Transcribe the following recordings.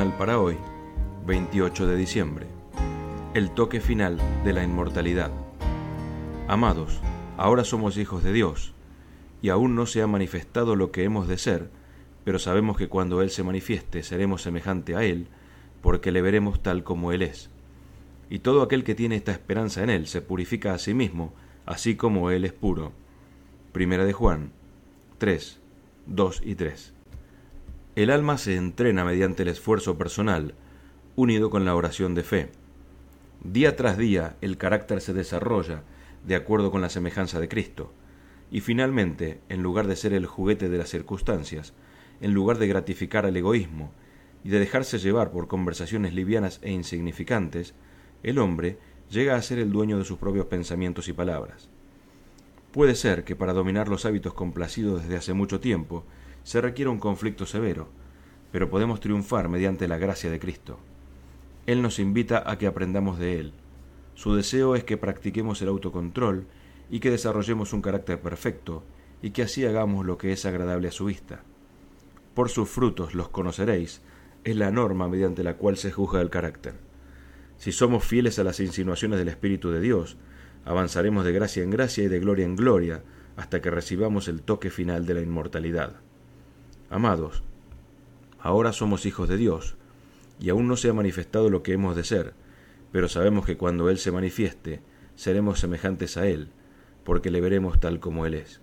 devocional para hoy, 28 de diciembre. El toque final de la inmortalidad. Amados, ahora somos hijos de Dios, y aún no se ha manifestado lo que hemos de ser, pero sabemos que cuando Él se manifieste seremos semejante a Él, porque le veremos tal como Él es. Y todo aquel que tiene esta esperanza en Él se purifica a sí mismo, así como Él es puro. Primera de Juan 3, 2 y 3. El alma se entrena mediante el esfuerzo personal, unido con la oración de fe. Día tras día el carácter se desarrolla de acuerdo con la semejanza de Cristo, y finalmente, en lugar de ser el juguete de las circunstancias, en lugar de gratificar al egoísmo y de dejarse llevar por conversaciones livianas e insignificantes, el hombre llega a ser el dueño de sus propios pensamientos y palabras. Puede ser que para dominar los hábitos complacidos desde hace mucho tiempo se requiera un conflicto severo, pero podemos triunfar mediante la gracia de Cristo. Él nos invita a que aprendamos de Él. Su deseo es que practiquemos el autocontrol y que desarrollemos un carácter perfecto y que así hagamos lo que es agradable a su vista. Por sus frutos los conoceréis, es la norma mediante la cual se juzga el carácter. Si somos fieles a las insinuaciones del Espíritu de Dios, avanzaremos de gracia en gracia y de gloria en gloria hasta que recibamos el toque final de la inmortalidad. Amados, ahora somos hijos de Dios, y aún no se ha manifestado lo que hemos de ser, pero sabemos que cuando Él se manifieste, seremos semejantes a Él, porque le veremos tal como Él es.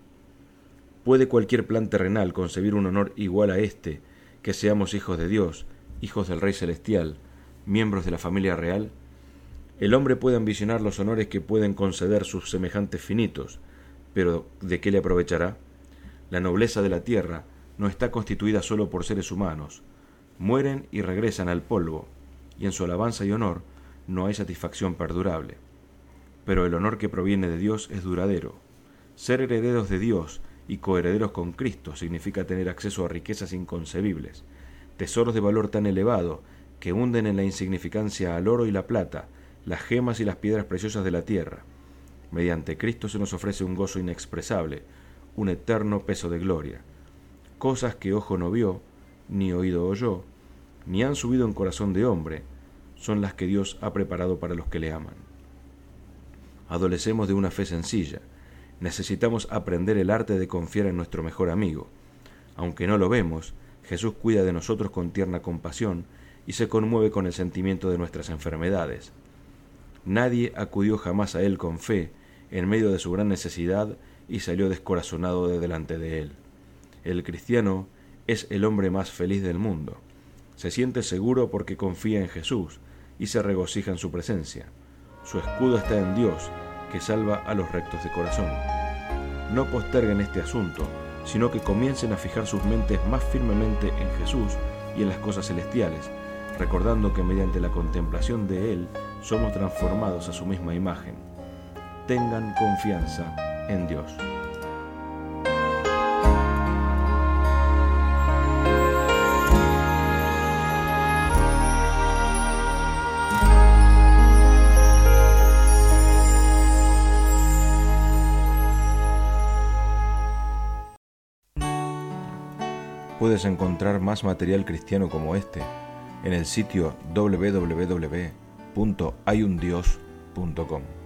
¿Puede cualquier plan terrenal concebir un honor igual a este, que seamos hijos de Dios, hijos del Rey Celestial, miembros de la familia real? El hombre puede ambicionar los honores que pueden conceder sus semejantes finitos, pero ¿de qué le aprovechará? La nobleza de la tierra no está constituida solo por seres humanos. Mueren y regresan al polvo, y en su alabanza y honor no hay satisfacción perdurable. Pero el honor que proviene de Dios es duradero. Ser herederos de Dios y coherederos con Cristo significa tener acceso a riquezas inconcebibles, tesoros de valor tan elevado que hunden en la insignificancia al oro y la plata, las gemas y las piedras preciosas de la tierra. Mediante Cristo se nos ofrece un gozo inexpresable, un eterno peso de gloria. Cosas que ojo no vio, ni oído oyó, ni han subido en corazón de hombre, son las que Dios ha preparado para los que le aman. Adolecemos de una fe sencilla. Necesitamos aprender el arte de confiar en nuestro mejor amigo. Aunque no lo vemos, Jesús cuida de nosotros con tierna compasión y se conmueve con el sentimiento de nuestras enfermedades. Nadie acudió jamás a Él con fe en medio de su gran necesidad y salió descorazonado de delante de Él. El cristiano es el hombre más feliz del mundo. Se siente seguro porque confía en Jesús y se regocija en su presencia. Su escudo está en Dios, que salva a los rectos de corazón. No posterguen este asunto, sino que comiencen a fijar sus mentes más firmemente en Jesús y en las cosas celestiales, recordando que mediante la contemplación de Él somos transformados a su misma imagen. Tengan confianza en Dios. Puedes encontrar más material cristiano como este en el sitio www.hayundios.com.